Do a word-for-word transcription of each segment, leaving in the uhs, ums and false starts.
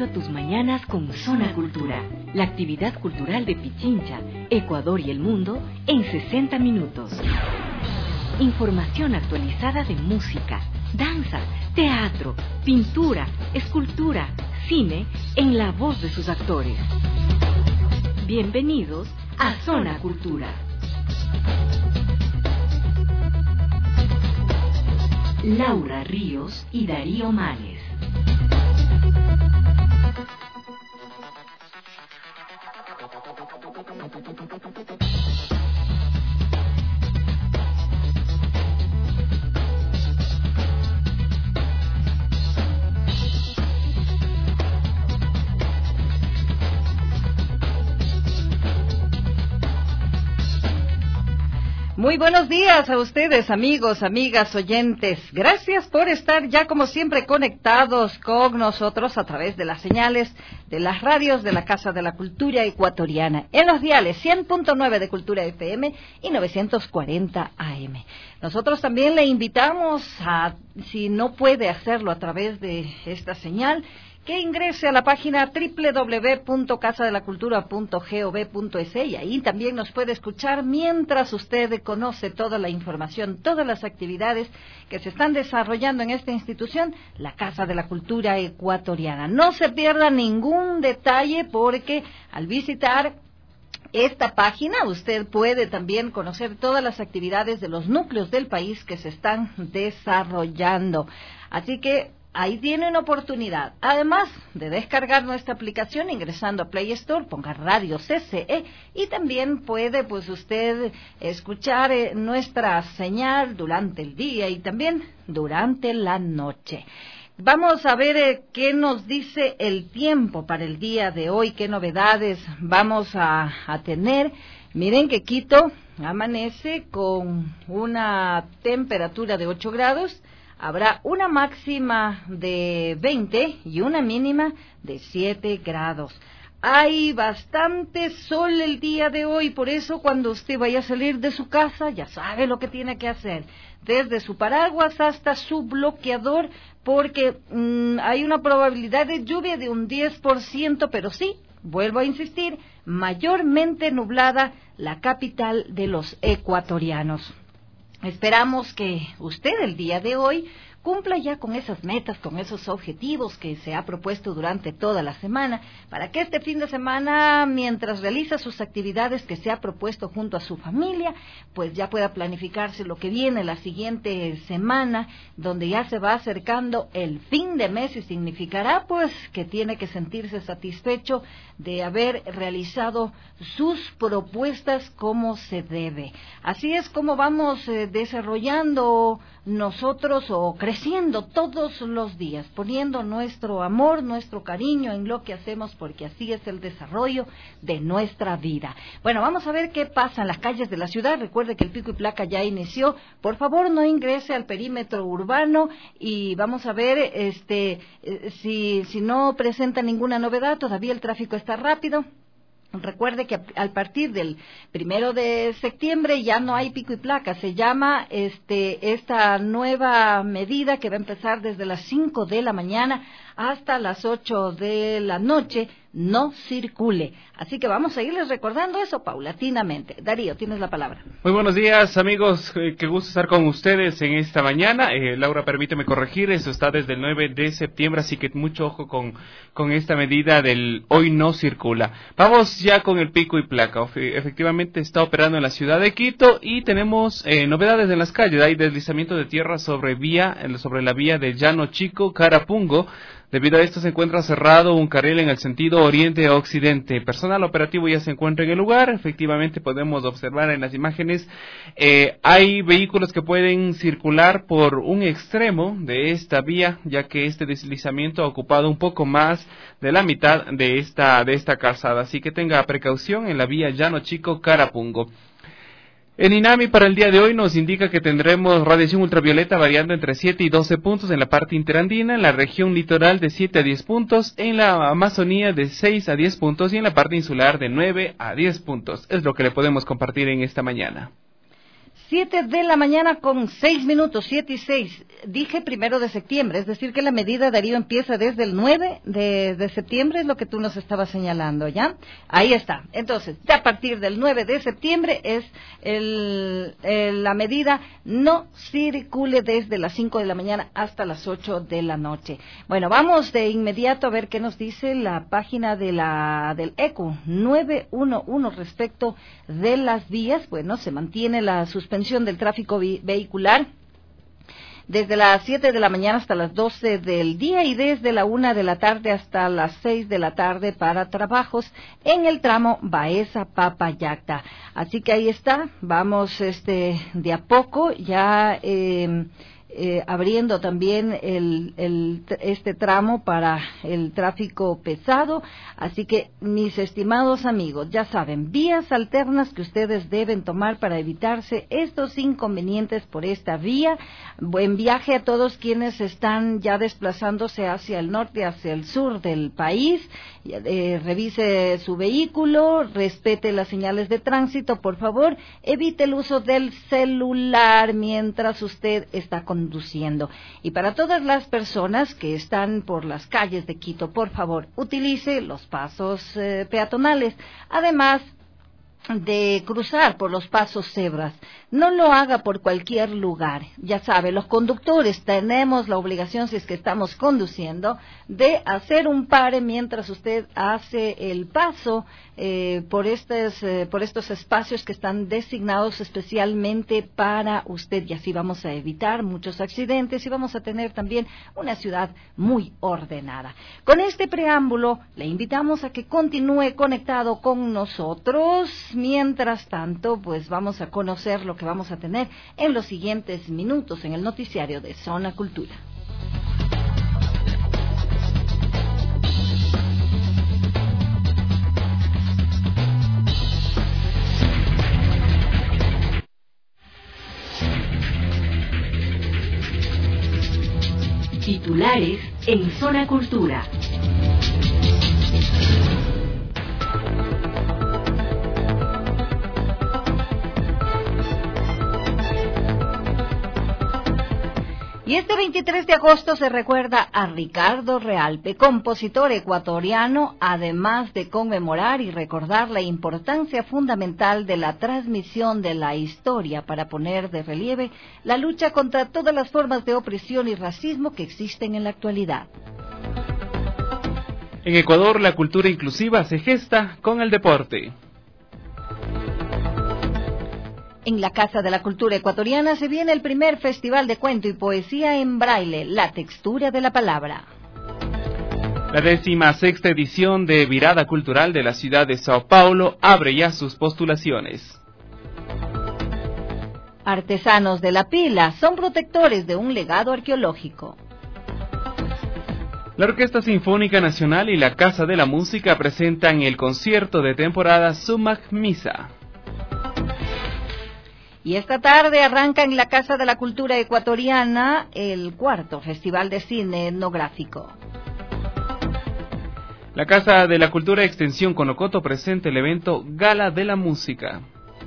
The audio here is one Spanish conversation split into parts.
derecho a tus mañanas con Zona Cultura, la actividad cultural de Pichincha, Ecuador y el mundo en sesenta minutos. Información actualizada de música, danza, teatro, pintura, escultura, cine, en la voz de sus actores. Bienvenidos a Zona Cultura. Laura Ríos y Darío Males. Muy buenos días a ustedes, amigos, amigas, oyentes. Gracias por estar ya como siempre conectados con nosotros a través de las señales de las radios de la Casa de la Cultura Ecuatoriana, en los diales cien punto nueve de Cultura F M y novecientos cuarenta A M. Nosotros también le invitamos a, si no puede hacerlo a través de esta señal, que ingrese a la página doble u doble u doble u punto casa de la cultura punto gov punto es y ahí también nos puede escuchar mientras usted conoce toda la información, todas las actividades que se están desarrollando en esta institución, la Casa de la Cultura Ecuatoriana. No se pierda ningún detalle porque al visitar esta página usted puede también conocer todas las actividades de los núcleos del país que se están desarrollando. Así que ahí tiene una oportunidad, además de descargar nuestra aplicación ingresando a Play Store, ponga Radio C C E y también puede pues usted escuchar eh, nuestra señal durante el día y también durante la noche. Vamos a ver eh, qué nos dice el tiempo para el día de hoy, qué novedades vamos a, a tener. Miren que Quito amanece con una temperatura de ocho grados. Habrá una máxima de veinte y una mínima de siete grados. Hay bastante sol el día de hoy, por eso cuando usted vaya a salir de su casa ya sabe lo que tiene que hacer. Desde su paraguas hasta su bloqueador, porque mmm, hay una probabilidad de lluvia de un diez por ciento, pero sí, vuelvo a insistir, mayormente nublada la capital de los ecuatorianos. Esperamos que usted el día de hoy cumpla ya con esas metas, con esos objetivos que se ha propuesto durante toda la semana, para que este fin de semana, mientras realiza sus actividades que se ha propuesto junto a su familia, pues ya pueda planificarse lo que viene la siguiente semana, donde ya se va acercando el fin de mes y significará pues que tiene que sentirse satisfecho de haber realizado sus propuestas como se debe. Así es como vamos eh, desarrollando nosotros o creciendo todos los días, poniendo nuestro amor, nuestro cariño en lo que hacemos, porque así es el desarrollo de nuestra vida. Bueno, vamos a ver qué pasa en las calles de la ciudad. Recuerde que el pico y placa ya inició. Por favor, no ingrese al perímetro urbano y vamos a ver este eh, si, si no presenta ninguna novedad. Todavía el tráfico está rápido. Recuerde que al partir del primero de septiembre ya no hay pico y placa. Se llama este esta nueva medida que va a empezar desde las cinco de la mañana hasta las ocho de la noche. No circule. Así que vamos a irles recordando eso paulatinamente. Darío, tienes la palabra. Muy buenos días, amigos. Eh, qué gusto estar con ustedes en esta mañana. Eh, Laura, permíteme corregir. Eso está desde el nueve de septiembre, así que mucho ojo con, con esta medida del hoy no circula. Vamos ya con el pico y placa. Efectivamente está operando en la ciudad de Quito y tenemos eh, novedades en las calles. Hay deslizamiento de tierra sobre vía, sobre la vía de Llano Chico, Carapungo. Debido a esto se encuentra cerrado un carril en el sentido oriente a occidente. Personal operativo ya se encuentra en el lugar. Efectivamente podemos observar en las imágenes, eh, hay vehículos que pueden circular por un extremo de esta vía, ya que este deslizamiento ha ocupado un poco más de la mitad de esta, de esta calzada. Así que tenga precaución en la vía Llano Chico, Carapungo. El INAMI para el día de hoy nos indica que tendremos radiación ultravioleta variando entre siete y doce puntos en la parte interandina, en la región litoral de siete a diez puntos, en la Amazonía de seis a diez puntos y en la parte insular de nueve a diez puntos. Es lo que le podemos compartir en esta mañana. Siete de la mañana con seis minutos, siete y seis. dije primero de septiembre, es decir que la medida, Darío, empieza desde el nueve de, de septiembre, es lo que tú nos estabas señalando, ¿ya? Ahí está. Entonces, a partir del nueve de septiembre es el, el, la medida no circule desde las cinco de la mañana hasta las ocho de la noche. Bueno, vamos de inmediato a ver qué nos dice la página de la del E C U nueve uno uno respecto de las vías. Bueno, se mantiene la suspensión del tráfico vi- vehicular desde las siete de la mañana hasta las doce del día y desde la una de la tarde hasta las seis de la tarde para trabajos en el tramo Baeza-Papayacta. Así que ahí está, vamos este de a poco ya eh, eh, abriendo también el, el, este tramo para el tráfico pesado. Así que, mis estimados amigos, ya saben, vías alternas que ustedes deben tomar para evitarse estos inconvenientes por esta vía. Buen viaje a todos quienes están ya desplazándose hacia el norte, hacia el sur del país. Eh, revise su vehículo, respete las señales de tránsito, por favor, evite el uso del celular mientras usted está conduciendo. Y para todas las personas que están por las calles de Quito, por favor, utilice los pasos eh, peatonales. Además de cruzar por los pasos cebras, no lo haga por cualquier lugar. Ya sabe, los conductores tenemos la obligación, si es que estamos conduciendo, de hacer un pare mientras usted hace el paso eh, por estos eh, por estos espacios que están designados especialmente para usted, y así vamos a evitar muchos accidentes y vamos a tener también una ciudad muy ordenada. Con este preámbulo le invitamos a que continúe conectado con nosotros. Mientras tanto, pues vamos a conocer lo que vamos a tener en los siguientes minutos en el noticiario de Zona Cultura. Titulares en Zona Cultura. Y este veintitrés de agosto se recuerda a Ricardo Realpe, compositor ecuatoriano, además de conmemorar y recordar la importancia fundamental de la transmisión de la historia para poner de relieve la lucha contra todas las formas de opresión y racismo que existen en la actualidad. En Ecuador, la cultura inclusiva se gesta con el deporte. En la Casa de la Cultura Ecuatoriana se viene el primer festival de cuento y poesía en braille, La Textura de la Palabra. La décima sexta edición de Virada Cultural de la ciudad de Sao Paulo abre ya sus postulaciones. Artesanos de la Pila son protectores de un legado arqueológico. La Orquesta Sinfónica Nacional y la Casa de la Música presentan el concierto de temporada Sumac Misa. Y esta tarde arranca en la Casa de la Cultura Ecuatoriana el cuarto Festival de Cine Etnográfico. La Casa de la Cultura Extensión Conocoto presenta el evento Gala de la Música.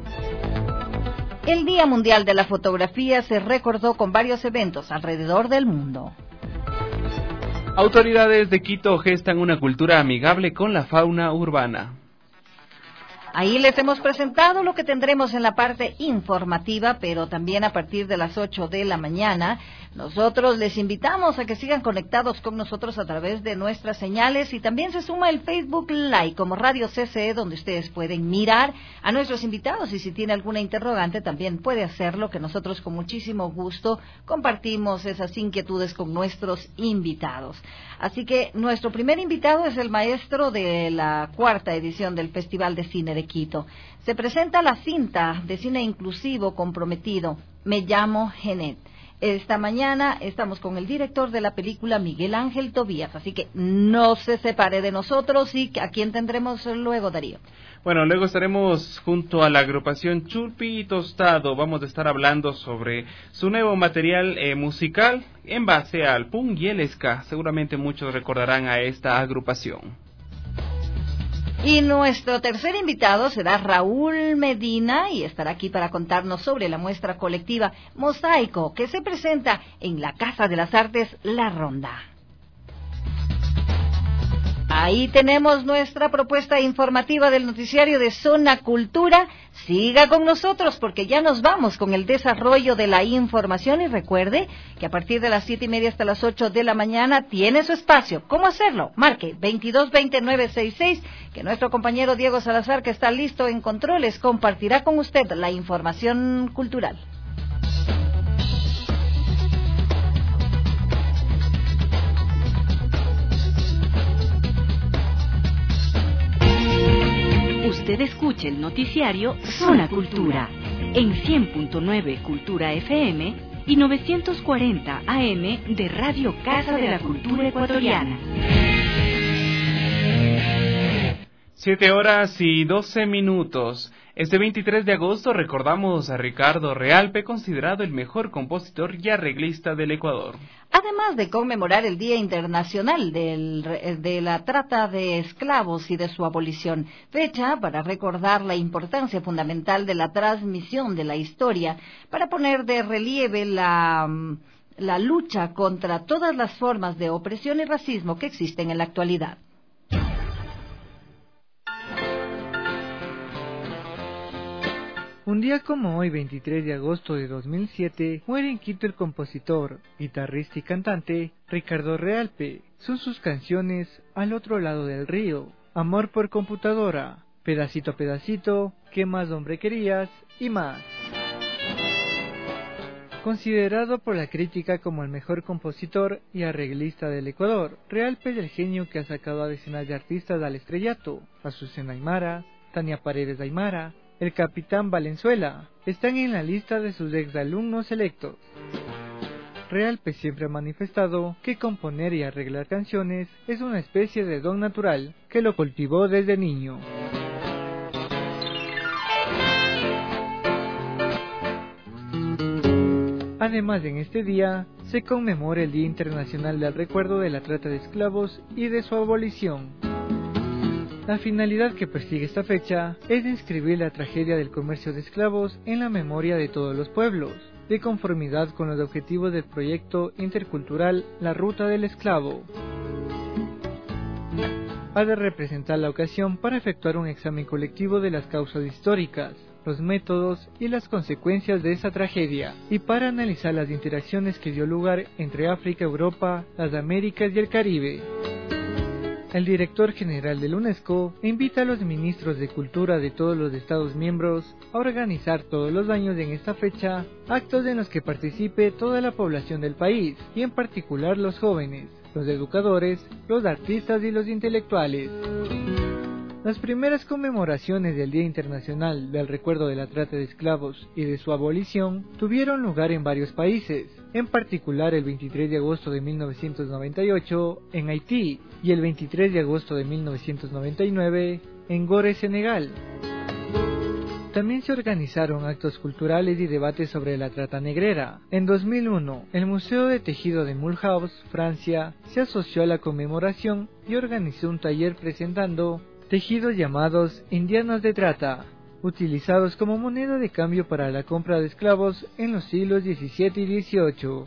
El Día Mundial de la Fotografía se recordó con varios eventos alrededor del mundo. Autoridades de Quito gestan una cultura amigable con la fauna urbana. Ahí les hemos presentado lo que tendremos en la parte informativa, pero también a partir de las ocho de la mañana. Nosotros les invitamos a que sigan conectados con nosotros a través de nuestras señales y también se suma el Facebook Live como Radio C C E, donde ustedes pueden mirar a nuestros invitados y si tiene alguna interrogante también puede hacerlo, que nosotros con muchísimo gusto compartimos esas inquietudes con nuestros invitados. Así que nuestro primer invitado es el maestro de la cuarta edición del Festival de Cine de Quito. Se presenta la cinta de cine inclusivo comprometido, Me llamo Genet. Esta mañana estamos con el director de la película, Miguel Ángel Tobías, así que no se separe de nosotros. ¿Y a quién tendremos luego, Darío? Bueno, luego estaremos junto a la agrupación Chulpi y Tostado. Vamos a estar hablando sobre su nuevo material eh, musical en base al punk y el ska. Seguramente muchos recordarán a esta agrupación. Y nuestro tercer invitado será Raúl Medina y estará aquí para contarnos sobre la muestra colectiva Mosaico que se presenta en la Casa de las Artes La Ronda. Ahí tenemos nuestra propuesta informativa del noticiario de Zona Cultura. Siga con nosotros porque ya nos vamos con el desarrollo de la información y recuerde que a partir de las siete y media hasta las ocho de la mañana tiene su espacio. ¿Cómo hacerlo? Marque veintidós veinte nueve sesenta y seis que nuestro compañero Diego Salazar, que está listo en controles, compartirá con usted la información cultural. Usted escucha el noticiario Zona Cultura en cien punto nueve Cultura F M y novecientos cuarenta A M de Radio Casa de la Cultura Ecuatoriana. Siete horas y doce minutos. Este veintitrés de agosto recordamos a Ricardo Realpe, considerado el mejor compositor y arreglista del Ecuador. Además de conmemorar el Día Internacional del, de la Trata de Esclavos y de su abolición, fecha para recordar la importancia fundamental de la transmisión de la historia, para poner de relieve la, la lucha contra todas las formas de opresión y racismo que existen en la actualidad. Un día como hoy, veintitrés de agosto de dos mil siete, muere en Quito el compositor, guitarrista y cantante Ricardo Realpe. Son sus canciones Al otro lado del río, Amor por computadora, Pedacito a pedacito, ¿Qué más hombre querías? Y más. Considerado por la crítica como el mejor compositor y arreglista del Ecuador, Realpe es el genio que ha sacado a decenas de artistas al estrellato: Azucena Aymara, Tania Paredes Aymara, el Capitán Valenzuela, están en la lista de sus exalumnos selectos. Realpe siempre ha manifestado que componer y arreglar canciones es una especie de don natural que lo cultivó desde niño. Además, en este día se conmemora el Día Internacional del Recuerdo de la Trata de Esclavos y de su abolición. La finalidad que persigue esta fecha es inscribir la tragedia del comercio de esclavos en la memoria de todos los pueblos, de conformidad con los objetivos del proyecto intercultural La Ruta del Esclavo. Ha de representar la ocasión para efectuar un examen colectivo de las causas históricas, los métodos y las consecuencias de esa tragedia, y para analizar las interacciones que dio lugar entre África, Europa, las Américas y el Caribe. El director general de la UNESCO invita a los ministros de Cultura de todos los Estados miembros a organizar todos los años en esta fecha actos en los que participe toda la población del país, y en particular los jóvenes, los educadores, los artistas y los intelectuales. Las primeras conmemoraciones del Día Internacional del Recuerdo de la Trata de Esclavos y de su abolición tuvieron lugar en varios países, en particular el veintitrés de agosto de mil novecientos noventa y ocho en Haití y el veintitrés de agosto de mil novecientos noventa y nueve en Gore, Senegal. También se organizaron actos culturales y debates sobre la trata negrera. En dos mil uno, el Museo de Tejido de Mulhouse, Francia, se asoció a la conmemoración y organizó un taller presentando tejidos llamados indianas de trata, utilizados como moneda de cambio para la compra de esclavos en los siglos diecisiete y dieciocho.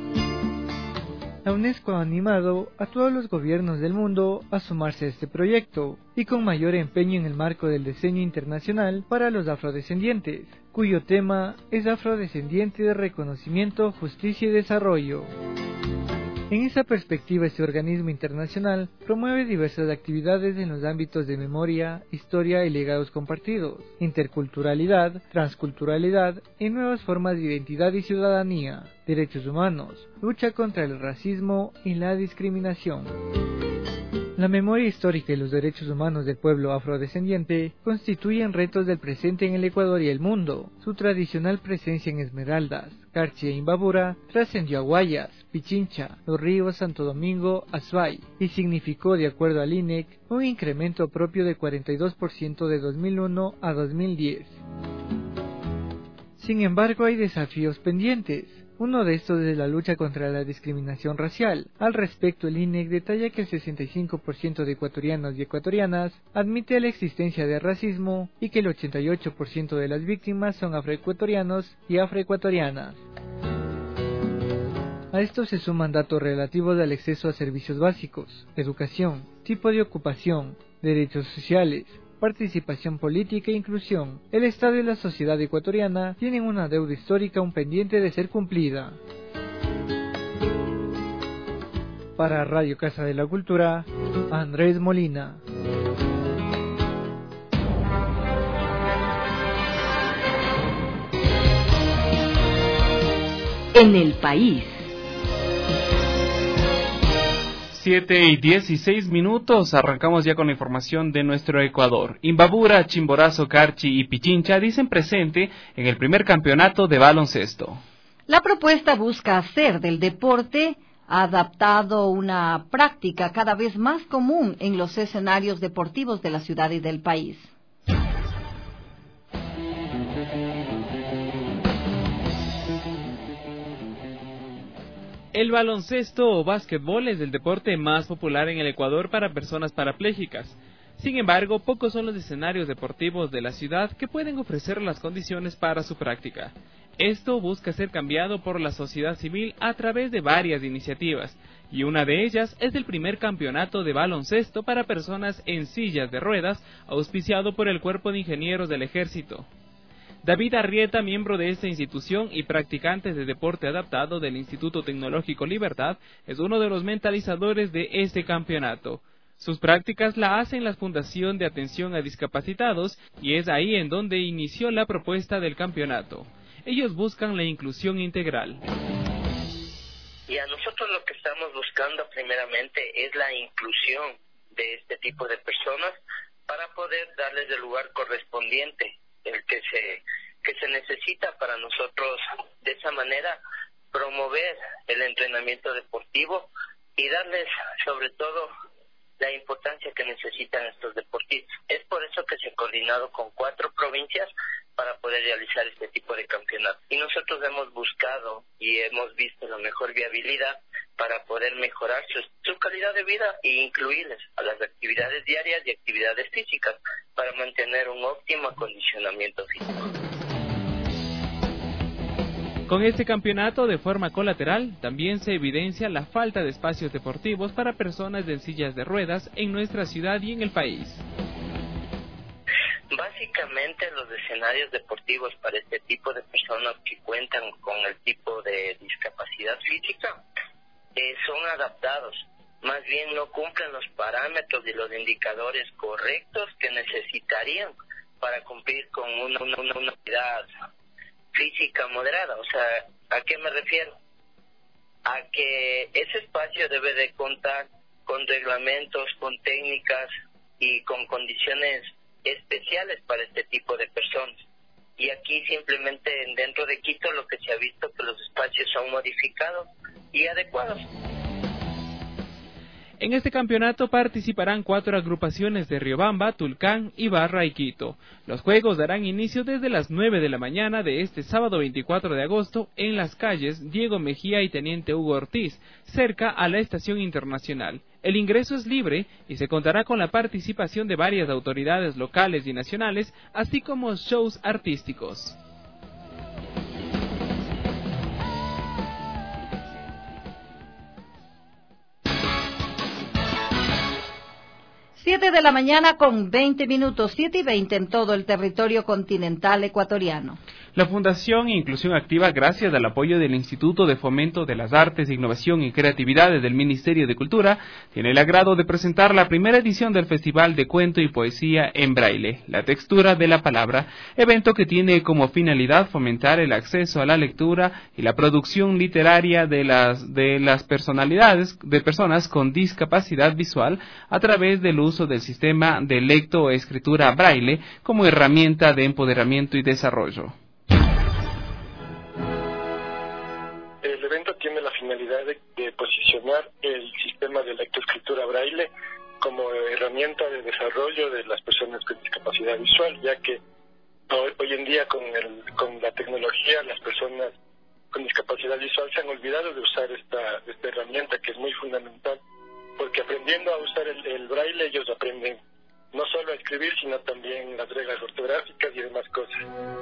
La UNESCO ha animado a todos los gobiernos del mundo a sumarse a este proyecto, y con mayor empeño en el marco del diseño internacional para los afrodescendientes, cuyo tema es Afrodescendiente de Reconocimiento, Justicia y Desarrollo. En esa perspectiva, este organismo internacional promueve diversas actividades en los ámbitos de memoria, historia y legados compartidos, interculturalidad, transculturalidad y nuevas formas de identidad y ciudadanía, derechos humanos, lucha contra el racismo y la discriminación. La memoria histórica y los derechos humanos del pueblo afrodescendiente constituyen retos del presente en el Ecuador y el mundo. Su tradicional presencia en Esmeraldas, Carchi e Imbabura trascendió a Guayas, Pichincha, Los Ríos, Santo Domingo, Azuay, y significó, de acuerdo al I N E C, un incremento propio de cuarenta y dos por ciento de dos mil uno a dos mil diez. Sin embargo, hay desafíos pendientes. Uno de estos es la lucha contra la discriminación racial. Al respecto, el I N E C detalla que el sesenta y cinco por ciento de ecuatorianos y ecuatorianas admite la existencia de racismo y que el ochenta y ocho por ciento de las víctimas son afroecuatorianos y afroecuatorianas. A esto se suman datos relativos al acceso a servicios básicos, educación, tipo de ocupación, derechos sociales, participación política e inclusión. El Estado y la sociedad ecuatoriana tienen una deuda histórica aún pendiente de ser cumplida. Para Radio Casa de la Cultura, Andrés Molina. En el país. siete y dieciséis minutos, arrancamos ya con la información de nuestro Ecuador. Imbabura, Chimborazo, Carchi y Pichincha dicen presente en el primer campeonato de baloncesto. La propuesta busca hacer del deporte adaptado una práctica cada vez más común en los escenarios deportivos de la ciudad y del país. El baloncesto o básquetbol es el deporte más popular en el Ecuador para personas parapléjicas. Sin embargo, pocos son los escenarios deportivos de la ciudad que pueden ofrecer las condiciones para su práctica. Esto busca ser cambiado por la sociedad civil a través de varias iniciativas, y una de ellas es el primer campeonato de baloncesto para personas en sillas de ruedas, auspiciado por el Cuerpo de Ingenieros del Ejército. David Arrieta, miembro de esta institución y practicante de deporte adaptado del Instituto Tecnológico Libertad, es uno de los mentalizadores de este campeonato. Sus prácticas la hacen la Fundación de Atención a Discapacitados y es ahí en donde inició la propuesta del campeonato. Ellos buscan la inclusión integral. Y a nosotros lo que estamos buscando primeramente es la inclusión de este tipo de personas para poder darles el lugar correspondiente, el que se que se necesita para nosotros de esa manera promover el entrenamiento deportivo y darles sobre todo la importancia que necesitan estos deportistas. Es por eso que se ha coordinado con cuatro provincias para poder realizar este tipo de campeonato. Y nosotros hemos buscado y hemos visto la mejor viabilidad para poder mejorar su, su calidad de vida e incluirles a las actividades diarias y actividades físicas para mantener un óptimo acondicionamiento físico. Con este campeonato, de forma colateral, también se evidencia la falta de espacios deportivos para personas en sillas de ruedas en nuestra ciudad y en el país. Básicamente los escenarios deportivos para este tipo de personas que cuentan con el tipo de discapacidad física eh, son adaptados, más bien no cumplen los parámetros y los indicadores correctos que necesitarían para cumplir con una, una, una unidad física moderada. O sea, ¿a qué me refiero? A que ese espacio debe de contar con reglamentos, con técnicas y con condiciones especiales para este tipo de personas. Y aquí simplemente dentro de Quito lo que se ha visto que los espacios son modificados y adecuados. En este campeonato participarán cuatro agrupaciones de Riobamba, Tulcán, Ibarra y Quito. Los juegos darán inicio desde las nueve de la mañana de este sábado veinticuatro de agosto en las calles Diego Mejía y Teniente Hugo Ortiz, cerca a la Estación Internacional. El ingreso es libre y se contará con la participación de varias autoridades locales y nacionales, así como shows artísticos. Siete de la mañana con veinte minutos, siete y veinte en todo el territorio continental ecuatoriano. La Fundación Inclusión Activa, gracias al apoyo del Instituto de Fomento de las Artes, Innovación y Creatividades del Ministerio de Cultura, tiene el agrado de presentar la primera edición del Festival de Cuento y Poesía en Braille, La Textura de la Palabra, evento que tiene como finalidad fomentar el acceso a la lectura y la producción literaria de las, de las personalidades, de personas con discapacidad visual a través del uso del sistema de lectoescritura Braille como herramienta de empoderamiento y desarrollo. El evento tiene la finalidad de, de posicionar el sistema de lectoescritura Braille como herramienta de desarrollo de las personas con discapacidad visual, ya que hoy, hoy en día con, el, con la tecnología las personas con discapacidad visual se han olvidado de usar esta, esta herramienta que es muy fundamental, porque aprendiendo a usar el, el braille ellos aprenden no solo a escribir, sino también las reglas ortográficas y demás cosas.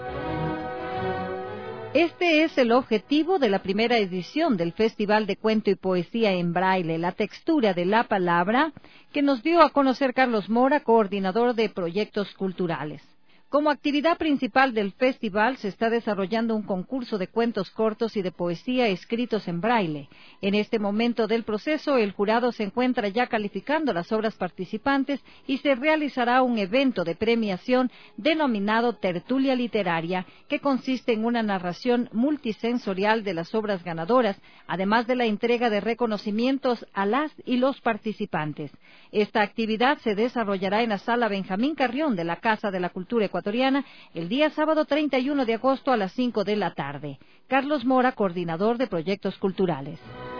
Este es el objetivo de la primera edición del Festival de Cuento y Poesía en Braille, la textura de la palabra, que nos dio a conocer Carlos Mora, coordinador de proyectos culturales. Como actividad principal del festival se está desarrollando un concurso de cuentos cortos y de poesía escritos en braille. En este momento del proceso, el jurado se encuentra ya calificando las obras participantes y se realizará un evento de premiación denominado Tertulia Literaria, que consiste en una narración multisensorial de las obras ganadoras, además de la entrega de reconocimientos a las y los participantes. Esta actividad se desarrollará en la Sala Benjamín Carrión de la Casa de la Cultura Ecuatoriana el día sábado treinta y uno de agosto a las cinco de la tarde. Carlos Mora, coordinador de proyectos culturales.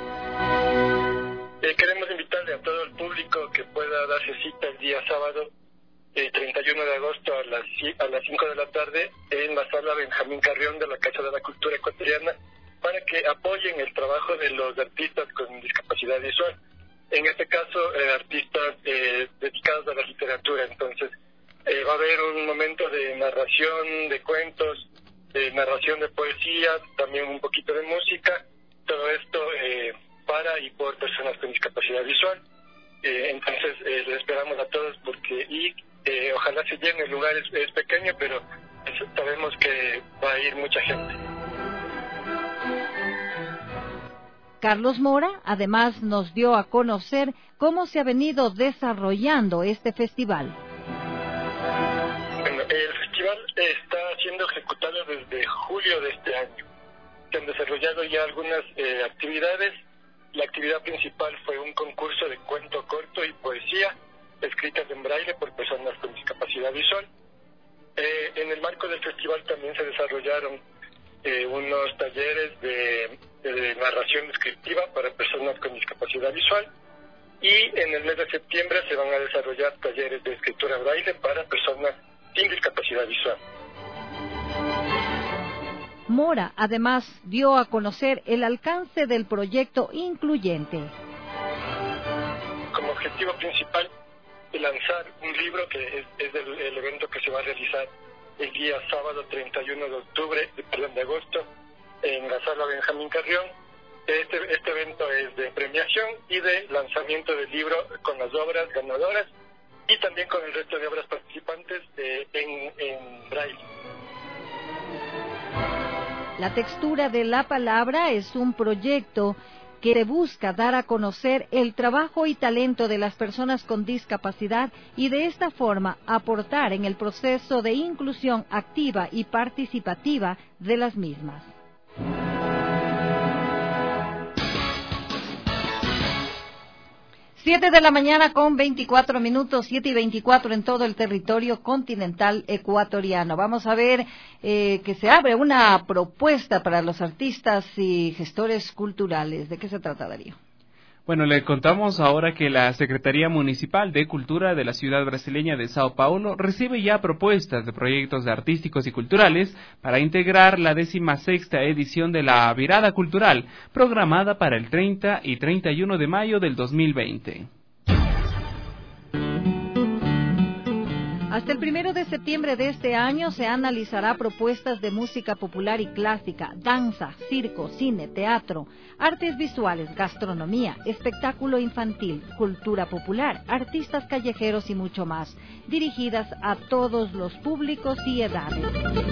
Eh, queremos invitarle a todo el público que pueda darse cita el día sábado eh, treinta y uno de agosto a las, a las cinco de la tarde en la Sala Benjamín Carrión de la Casa de la Cultura Ecuatoriana para que apoyen el trabajo de los artistas con discapacidad visual. En este caso, eh, artistas eh, dedicados a la literatura. Entonces, Eh, va a haber un momento de narración de cuentos, de narración de poesía, también un poquito de música, todo esto eh, para y por personas con discapacidad visual. Eh, entonces, eh, les esperamos a todos porque y eh, ojalá se llene. El lugar es, es pequeño, pero sabemos que va a ir mucha gente. Carlos Mora, además, nos dio a conocer cómo se ha venido desarrollando este festival. Bueno, el festival está siendo ejecutado desde julio de este año. Se han desarrollado ya algunas eh, actividades. La actividad principal fue un concurso de cuento corto y poesía escritas en braille por personas con discapacidad visual. Eh, en el marco del festival también se desarrollaron eh, unos talleres de, de narración descriptiva para personas con discapacidad visual. Y en el mes de septiembre se van a desarrollar talleres de escritura braille para personas sin discapacidad visual. Mora, además, dio a conocer el alcance del proyecto incluyente. Como objetivo principal, lanzar un libro que es, es el, el evento que se va a realizar el día sábado treinta y uno de octubre, perdón, de agosto, en la Sala Benjamín Carrión. Este, este evento es de premiación y de lanzamiento del libro con las obras ganadoras y también con el resto de obras participantes eh, en, en braille. La textura de la palabra es un proyecto que busca dar a conocer el trabajo y talento de las personas con discapacidad y de esta forma aportar en el proceso de inclusión activa y participativa de las mismas. Siete de la mañana con veinticuatro minutos, siete y veinticuatro en todo el territorio continental ecuatoriano. Vamos a ver eh, que se abre una propuesta para los artistas y gestores culturales. ¿De qué se trata, Darío? Bueno, le contamos ahora que la Secretaría Municipal de Cultura de la ciudad brasileña de Sao Paulo recibe ya propuestas de proyectos artísticos y culturales para integrar la décima sexta edición de la Virada Cultural, programada para el treinta y treinta y uno de mayo del dos mil veinte. Hasta el primero de septiembre de este año se analizará propuestas de música popular y clásica, danza, circo, cine, teatro, artes visuales, gastronomía, espectáculo infantil, cultura popular, artistas callejeros y mucho más, dirigidas a todos los públicos y edades.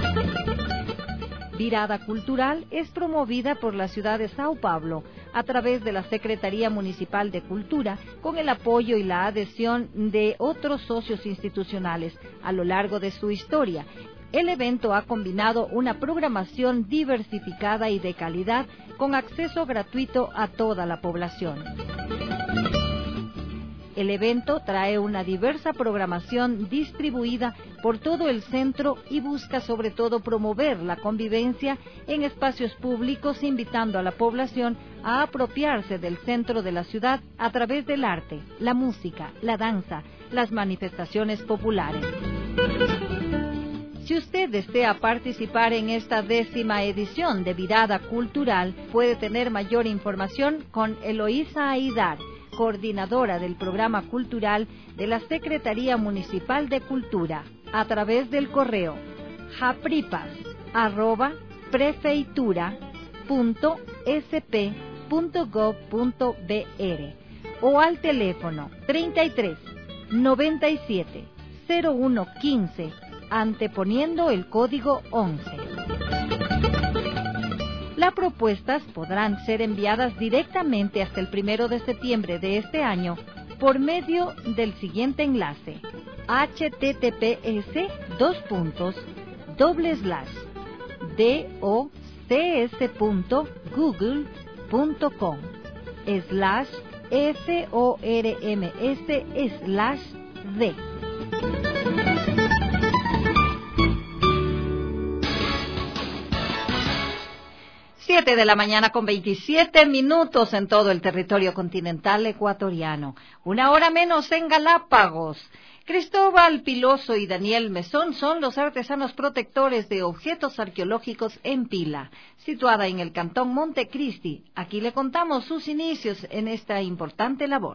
Virada Cultural es promovida por la ciudad de Sao Paulo a través de la Secretaría Municipal de Cultura con el apoyo y la adhesión de otros socios institucionales a lo largo de su historia. El evento ha combinado una programación diversificada y de calidad con acceso gratuito a toda la población. El evento trae una diversa programación distribuida por todo el centro y busca sobre todo promover la convivencia en espacios públicos, invitando a la población a apropiarse del centro de la ciudad a través del arte, la música, la danza, las manifestaciones populares. Si usted desea participar en esta décima edición de Virada Cultural, puede tener mayor información con Eloísa Aidar, coordinadora del programa cultural de la Secretaría Municipal de Cultura, a través del correo japripas arroba prefeitura punto s p punto gov punto b r o al teléfono treinta y tres noventa y siete cero uno quince, anteponiendo el código once. Las propuestas podrán ser enviadas directamente hasta el primero de septiembre de este año por medio del siguiente enlace: https dos puntos doble slash docs.google.com slash forms slash d. Siete de la mañana con veintisiete minutos en todo el territorio continental ecuatoriano. Una hora menos en Galápagos. Cristóbal Piloso y Daniel Mesón son los artesanos protectores de objetos arqueológicos en Pila, situada en el cantón Montecristi. Aquí le contamos sus inicios en esta importante labor.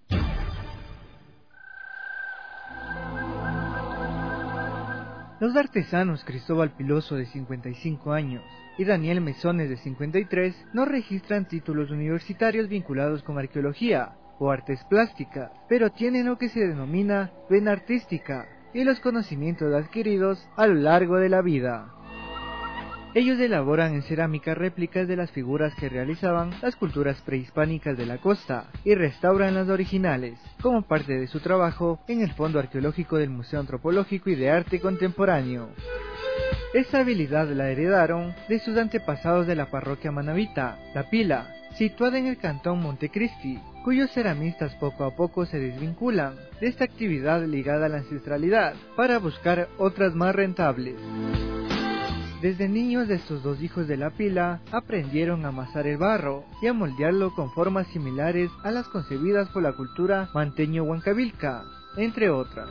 Los artesanos Cristóbal Piloso, de cincuenta y cinco años, y Daniel Mesones, de cincuenta y tres, no registran títulos universitarios vinculados con arqueología o artes plásticas, pero tienen lo que se denomina vena artística y los conocimientos adquiridos a lo largo de la vida. Ellos elaboran en cerámica réplicas de las figuras que realizaban las culturas prehispánicas de la costa y restauran las originales, como parte de su trabajo en el Fondo Arqueológico del Museo Antropológico y de Arte Contemporáneo. Esta habilidad la heredaron de sus antepasados de la parroquia manabita, La Pila, situada en el cantón Montecristi, cuyos ceramistas poco a poco se desvinculan de esta actividad ligada a la ancestralidad para buscar otras más rentables. Desde niños de estos dos hijos de La Pila aprendieron a amasar el barro y a moldearlo con formas similares a las concebidas por la cultura manteño-huancavilca, entre otras.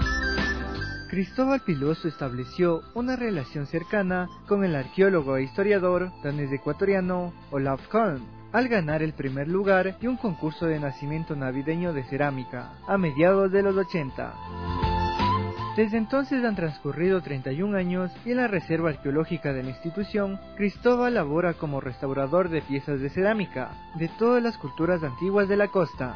Cristóbal Piloso estableció una relación cercana con el arqueólogo e historiador danés ecuatoriano Olaf Holm, al ganar el primer lugar de un concurso de nacimiento navideño de cerámica a mediados de los ochenta. Desde entonces han transcurrido treinta y un años y en la reserva arqueológica de la institución, Cristóbal labora como restaurador de piezas de cerámica de todas las culturas antiguas de la costa.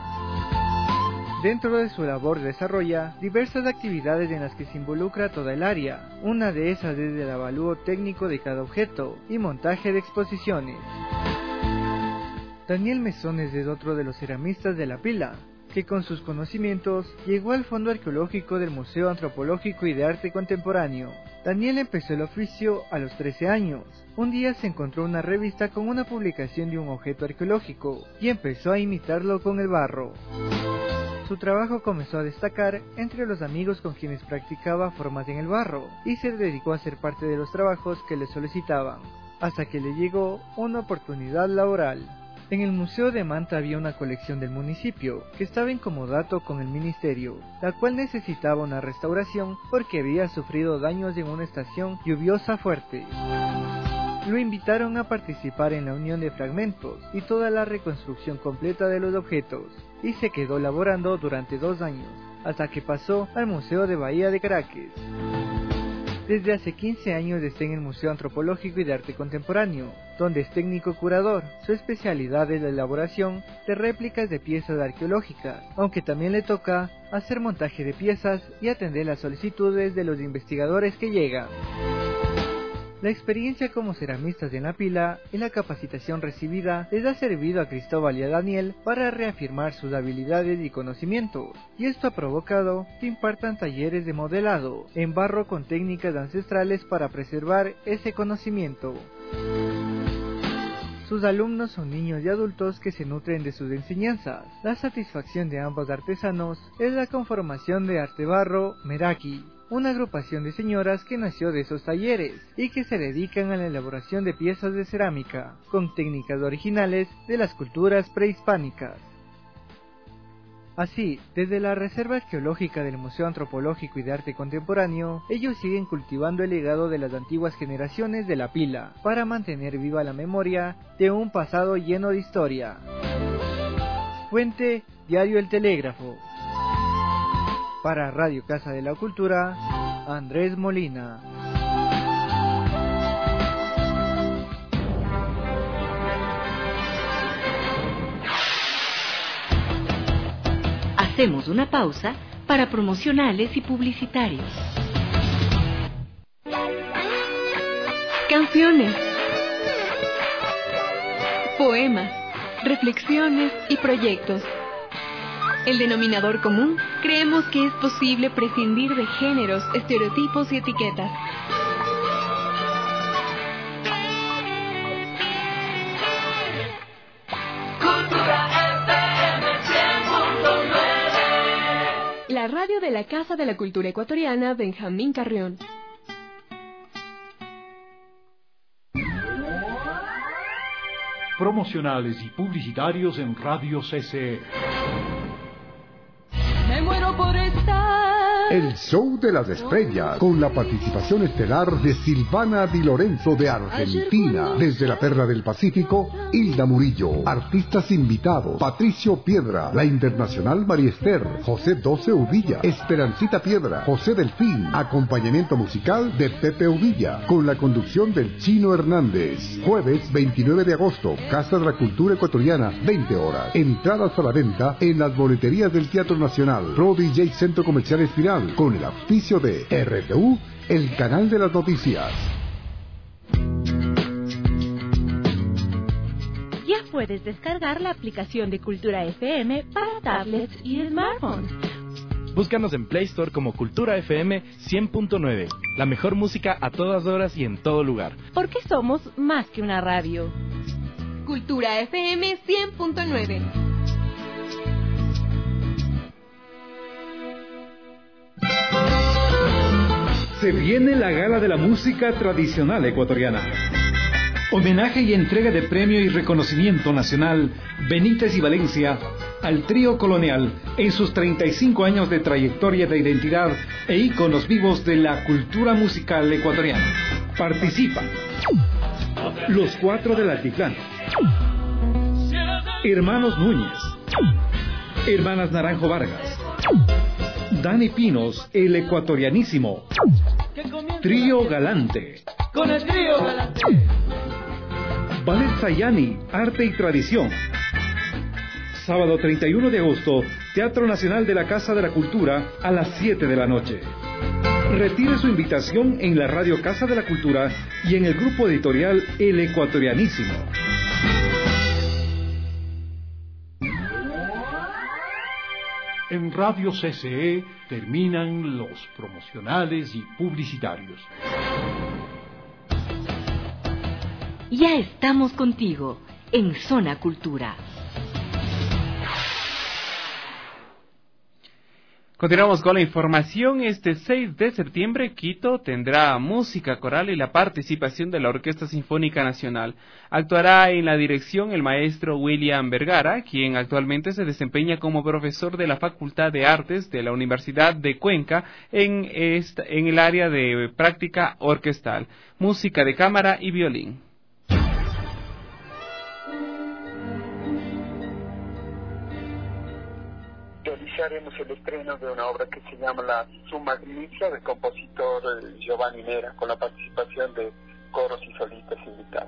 Dentro de su labor desarrolla diversas actividades en las que se involucra toda el área. Una de esas es el avalúo técnico de cada objeto y montaje de exposiciones. Daniel Mesones es otro de los ceramistas de La Pila, que con sus conocimientos llegó al Fondo Arqueológico del Museo Antropológico y de Arte Contemporáneo. Daniel empezó el oficio a los trece años. Un día se encontró una revista con una publicación de un objeto arqueológico y empezó a imitarlo con el barro. Su trabajo comenzó a destacar entre los amigos con quienes practicaba formas en el barro y se dedicó a ser parte de los trabajos que le solicitaban, hasta que le llegó una oportunidad laboral. En el Museo de Manta había una colección del municipio que estaba en comodato con el ministerio, la cual necesitaba una restauración porque había sufrido daños en una estación lluviosa fuerte. Lo invitaron a participar en la unión de fragmentos y toda la reconstrucción completa de los objetos, y se quedó laborando durante dos años, hasta que pasó al Museo de Bahía de Caracas. Desde hace quince años está en el Museo Antropológico y de Arte Contemporáneo, donde es técnico curador. Su especialidad es la elaboración de réplicas de piezas arqueológicas, aunque también le toca hacer montaje de piezas y atender las solicitudes de los investigadores que llegan. La experiencia como ceramistas en La Pila y la capacitación recibida les ha servido a Cristóbal y a Daniel para reafirmar sus habilidades y conocimientos, y esto ha provocado que impartan talleres de modelado en barro con técnicas ancestrales para preservar ese conocimiento. Sus alumnos son niños y adultos que se nutren de sus enseñanzas. La satisfacción de ambos artesanos es la conformación de Arte Barro Meraki, una agrupación de señoras que nació de esos talleres y que se dedican a la elaboración de piezas de cerámica con técnicas originales de las culturas prehispánicas. Así, desde la Reserva Arqueológica del Museo Antropológico y de Arte Contemporáneo, ellos siguen cultivando el legado de las antiguas generaciones de La Pila, para mantener viva la memoria de un pasado lleno de historia. Fuente: Diario El Telégrafo. Para Radio Casa de la Cultura, Andrés Molina. Hacemos una pausa para promocionales y publicitarios. Canciones, poemas, reflexiones y proyectos. El denominador común, creemos que es posible prescindir de géneros, estereotipos y etiquetas. La radio de la Casa de la Cultura Ecuatoriana, Benjamín Carrión. Promocionales y publicitarios en Radio C C E. Me muero por estar. El Show de las Estrellas, con la participación estelar de Silvana Di Lorenzo de Argentina. Desde la Perla del Pacífico, Hilda Murillo. Artistas invitados: Patricio Piedra, la internacional María Esther, José Doce Uvilla, Esperancita Piedra, José Delfín. Acompañamiento musical de Pepe Uvilla, con la conducción del Chino Hernández. Jueves veintinueve de agosto, Casa de la Cultura Ecuatoriana, veinte horas. Entradas a la venta en las boleterías del Teatro Nacional. Pro D J Centro Comercial Espiral, con el auspicio de R T U, el canal de las noticias. Ya puedes descargar la aplicación de Cultura F M para tablets y smartphones. Búscanos en Play Store como Cultura F M cien punto nueve. La mejor música a todas horas y en todo lugar. Porque somos más que una radio. Cultura F M cien punto nueve. Se viene la Gala de la Música Tradicional Ecuatoriana. Homenaje y entrega de premio y reconocimiento nacional Benítez y Valencia al trío colonial en sus treinta y cinco años de trayectoria de identidad e íconos vivos de la cultura musical ecuatoriana. Participan Los Cuatro del Altiplano, Hermanos Núñez, Hermanas Naranjo Vargas, Dani Pinos, el ecuatorianísimo, Trío Galante, con el Trío Galante, Ballet Sayani, Arte y Tradición. Sábado treinta y uno de agosto, Teatro Nacional de la Casa de la Cultura, a las siete de la noche. Retire su invitación en la radio Casa de la Cultura y en el grupo editorial El Ecuatorianísimo. En Radio C C E terminan los promocionales y publicitarios. Ya estamos contigo en Zona Cultura. Continuamos con la información. Este seis de septiembre, Quito tendrá música coral y la participación de la Orquesta Sinfónica Nacional. Actuará en la dirección el maestro William Vergara, quien actualmente se desempeña como profesor de la Facultad de Artes de la Universidad de Cuenca en, esta, en el área de práctica orquestal, música de cámara y violín. Realizaremos el estreno de una obra que se llama La Summa Misa, del compositor Giovanni Nera, con la participación de coros y solistas invitados.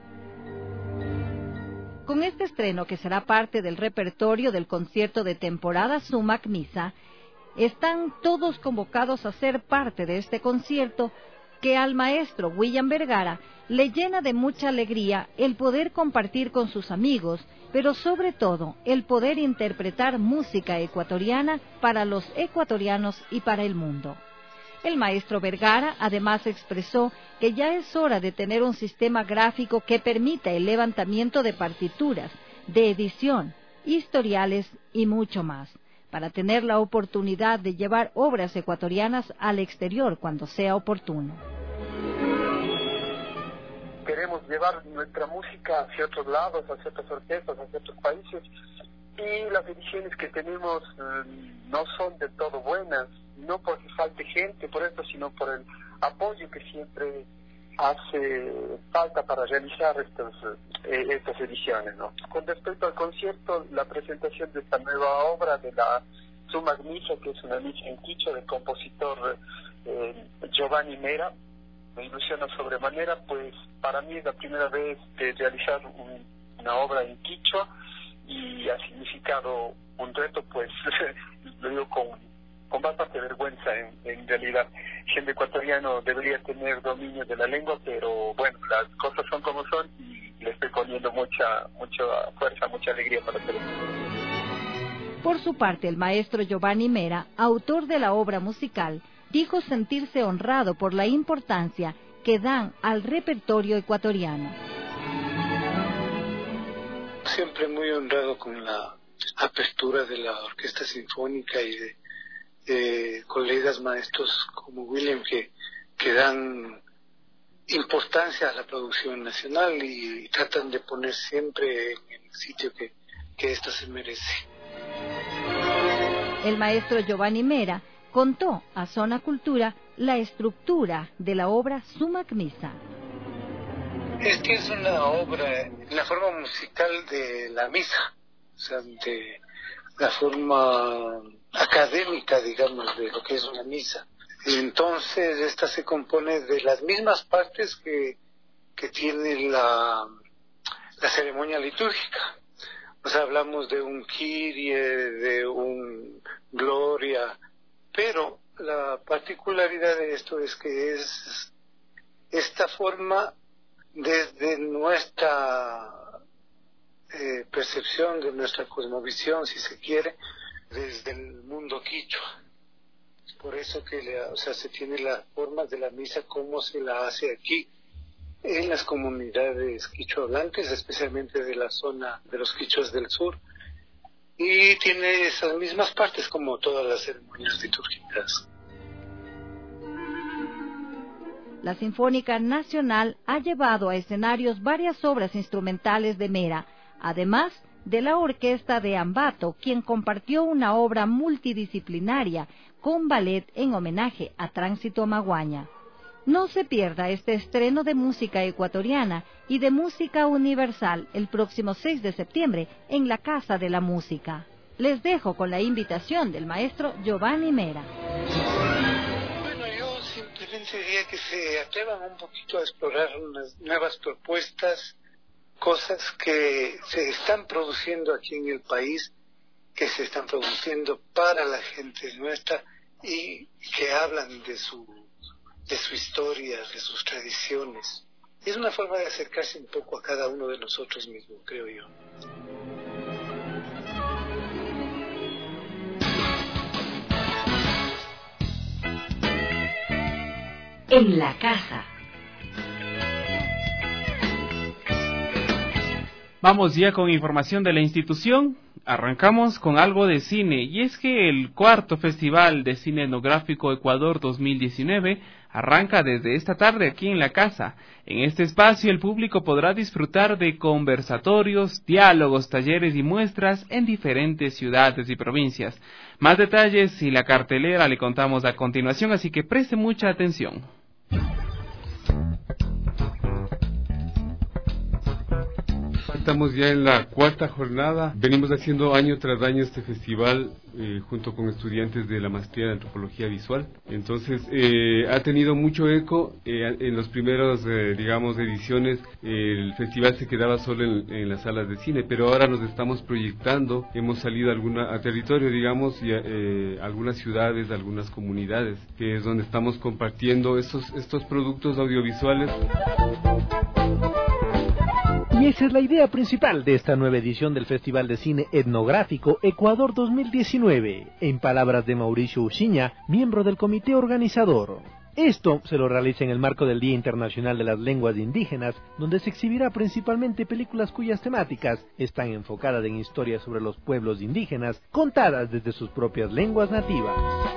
Con este estreno, que será parte del repertorio del concierto de temporada Summa Misa, están todos convocados a ser parte de este concierto que al maestro William Vergara le llena de mucha alegría el poder compartir con sus amigos, pero sobre todo el poder interpretar música ecuatoriana para los ecuatorianos y para el mundo. El maestro Vergara además expresó que ya es hora de tener un sistema gráfico que permita el levantamiento de partituras, de edición, historiales y mucho más, para tener la oportunidad de llevar obras ecuatorianas al exterior cuando sea oportuno. Queremos llevar nuestra música hacia otros lados, hacia otras orquestas, hacia otros países, y las ediciones que tenemos eh, no son del todo buenas, no porque falte gente por esto, sino por el apoyo que siempre hace falta para realizar estos, eh, estas ediciones, ¿no? Con respecto al concierto, la presentación de esta nueva obra de la Suma Misa, que es una misa en quichua del compositor eh, Giovanni Mera, me ilusiona sobremanera, pues para mí es la primera vez de realizar un, una obra en quichua y ha significado un reto, pues lo digo con, con bastante vergüenza en, en realidad. Siendo ecuatoriano debería tener dominio de la lengua, pero bueno, las cosas son como son y le estoy poniendo mucha, mucha fuerza, mucha alegría para hacer esto. Por su parte, el maestro Giovanni Mera, autor de la obra musical, dijo sentirse honrado por la importancia que dan al repertorio ecuatoriano. Siempre muy honrado con la apertura de la Orquesta Sinfónica y de eh, colegas maestros como William que, que dan importancia a la producción nacional y, y tratan de poner siempre en el sitio que, que ésta se merece. El maestro Giovanni Mera contó a Zona Cultura la estructura de la obra Suma Misa. Es que es una obra en la forma musical de la misa, o sea, de la forma académica, digamos, de lo que es una misa. Y entonces esta se compone de las mismas partes que, que tiene la, la ceremonia litúrgica. O sea, hablamos de un Kyrie, de un Gloria, pero la particularidad de esto es que es esta forma desde nuestra eh, percepción, de nuestra cosmovisión, si se quiere, desde el mundo quichua. Por eso que le, o sea, se tiene la forma de la misa como se la hace aquí en las comunidades quichohablantes, especialmente de la zona de los quichuas del sur, y tiene esas mismas partes como todas las ceremonias litúrgicas. La Sinfónica Nacional ha llevado a escenarios varias obras instrumentales de Mera, además de la orquesta de Ambato, quien compartió una obra multidisciplinaria con ballet en homenaje a Tránsito Maguaña. No se pierda este estreno de música ecuatoriana y de música universal el próximo seis de septiembre en la Casa de la Música. Les dejo con la invitación del maestro Giovanni Mera. Simplemente diría que se atrevan un poquito a explorar unas nuevas propuestas, cosas que se están produciendo aquí en el país, que se están produciendo para la gente nuestra y que hablan de su, de su historia, de sus tradiciones. Es una forma de acercarse un poco a cada uno de nosotros mismos, creo yo. En la casa. Vamos ya con información de la institución. Arrancamos con algo de cine, y es que el cuarto Festival de Cine Etnográfico Ecuador dos mil diecinueve arranca desde esta tarde aquí en la casa. En este espacio el público podrá disfrutar de conversatorios, diálogos, talleres y muestras en diferentes ciudades y provincias. Más detalles y la cartelera le contamos a continuación, así que preste mucha atención. Estamos ya en la cuarta jornada. Venimos haciendo año tras año este festival eh, junto con estudiantes de la maestría de antropología visual. Entonces eh, ha tenido mucho eco. Eh, en los primeros, eh, digamos, ediciones eh, el festival se quedaba solo en, en las salas de cine, pero ahora nos estamos proyectando. Hemos salido a, alguna, a territorio, digamos, y a, eh, algunas ciudades, algunas comunidades, que es donde estamos compartiendo estos, estos productos audiovisuales. Y esa es la idea principal de esta nueva edición del Festival de Cine Etnográfico Ecuador dos mil diecinueve, en palabras de Mauricio Uchiña, miembro del comité organizador. Esto se lo realiza en el marco del Día Internacional de las Lenguas Indígenas, donde se exhibirá principalmente películas cuyas temáticas están enfocadas en historias sobre los pueblos indígenas, contadas desde sus propias lenguas nativas.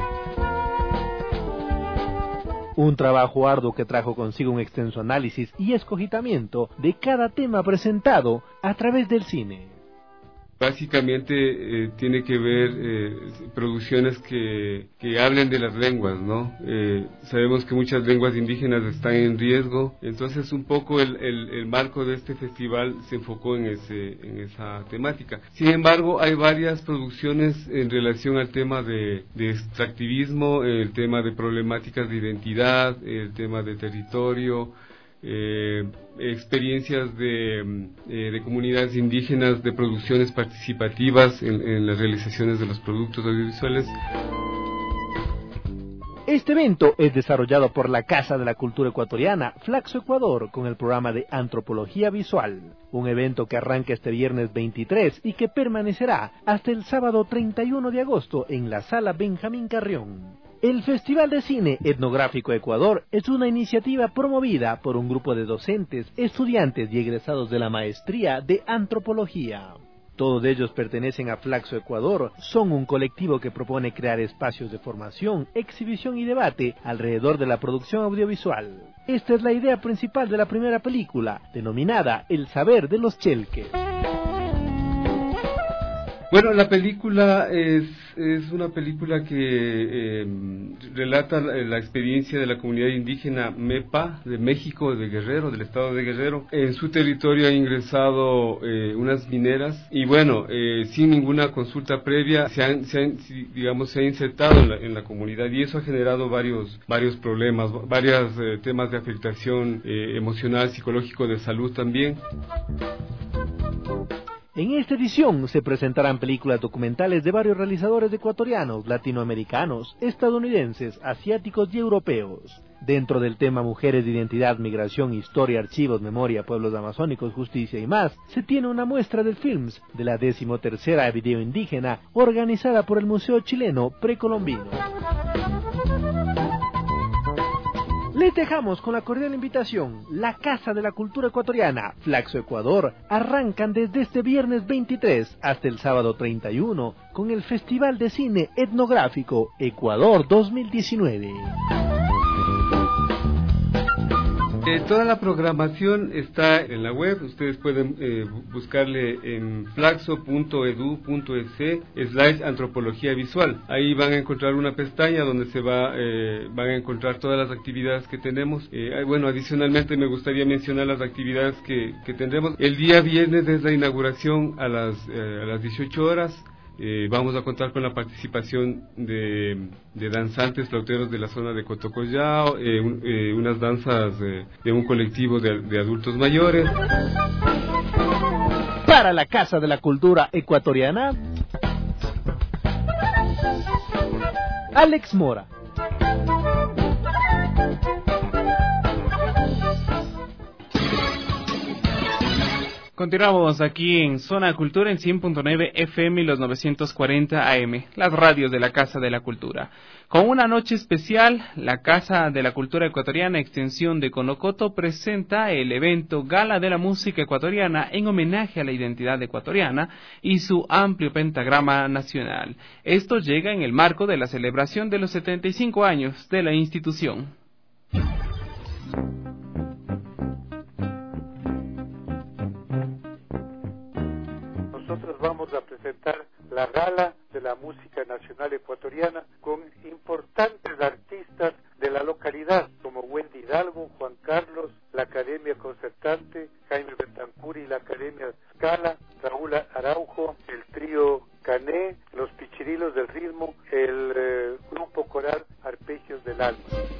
Un trabajo arduo que trajo consigo un extenso análisis y escogitamiento de cada tema presentado a través del cine. básicamente eh, tiene que ver eh, producciones que, que hablen de las lenguas, ¿no? Eh, sabemos que muchas lenguas indígenas están en riesgo, entonces un poco el, el, el marco de este festival se enfocó en, ese, en esa temática. Sin embargo, hay varias producciones en relación al tema de, de extractivismo, el tema de problemáticas de identidad, el tema de territorio, Eh, experiencias de, eh, de comunidades indígenas, de producciones participativas en, en las realizaciones de los productos audiovisuales. Este evento es desarrollado por la Casa de la Cultura Ecuatoriana, Flaxo Ecuador, con el programa de Antropología Visual, un evento que arranca este viernes veintitrés y que permanecerá hasta el sábado treinta y uno de agosto en la Sala Benjamín Carrión. El Festival de Cine Etnográfico Ecuador es una iniciativa promovida por un grupo de docentes, estudiantes y egresados de la Maestría de Antropología. Todos ellos pertenecen a Flaxo Ecuador, son un colectivo que propone crear espacios de formación, exhibición y debate alrededor de la producción audiovisual. Esta es la idea principal de la primera película, denominada El Saber de los Chelques. Bueno, la película es, es una película que eh, relata la, la experiencia de la comunidad indígena Mepa de México, de Guerrero, del estado de Guerrero. En su territorio han ingresado eh, unas mineras y bueno, eh, sin ninguna consulta previa se han, se han digamos, se ha insertado en la, en la comunidad y eso ha generado varios, varios problemas, varios eh, temas de afectación eh, emocional, psicológico, de salud también. En esta edición se presentarán películas documentales de varios realizadores ecuatorianos, latinoamericanos, estadounidenses, asiáticos y europeos. Dentro del tema Mujeres de Identidad, Migración, Historia, Archivos, Memoria, Pueblos Amazónicos, Justicia y más, se tiene una muestra de films de la decimotercera Video Indígena organizada por el Museo Chileno Precolombino. Les dejamos con la cordial invitación. La Casa de la Cultura Ecuatoriana, Flaxo Ecuador, arrancan desde este viernes veintitrés hasta el sábado treinta y uno con el Festival de Cine Etnográfico Ecuador dos mil diecinueve. Eh, toda la programación está en la web, ustedes pueden eh, buscarle en flaxo punto edu punto es slash antropología visual. Ahí van a encontrar una pestaña donde se va, eh, van a encontrar todas las actividades que tenemos. Eh, bueno, adicionalmente me gustaría mencionar las actividades que, que tendremos. El día viernes es la inauguración a las, eh, a las dieciocho horas. Eh, vamos a contar con la participación de, de danzantes flauteros de la zona de Cotocollao, eh, un, eh, unas danzas eh, de un colectivo de, de adultos mayores. Para la Casa de la Cultura Ecuatoriana, Alex Mora. Continuamos aquí en Zona Cultura en cien punto nueve F M y los novecientos cuarenta A M, las radios de la Casa de la Cultura. Con una noche especial, la Casa de la Cultura Ecuatoriana Extensión de Conocoto presenta el evento Gala de la Música Ecuatoriana en homenaje a la identidad ecuatoriana y su amplio pentagrama nacional. Esto llega en el marco de la celebración de los setenta y cinco años de la institución. Nosotros vamos a presentar la Gala de la Música Nacional Ecuatoriana con importantes artistas de la localidad como Wendy Hidalgo, Juan Carlos, la Academia Concertante, Jaime Betancur y la Academia Scala, Raúl Araujo, el trío Cané, los Pichirilos del Ritmo, el eh, grupo coral Arpegios del Alma.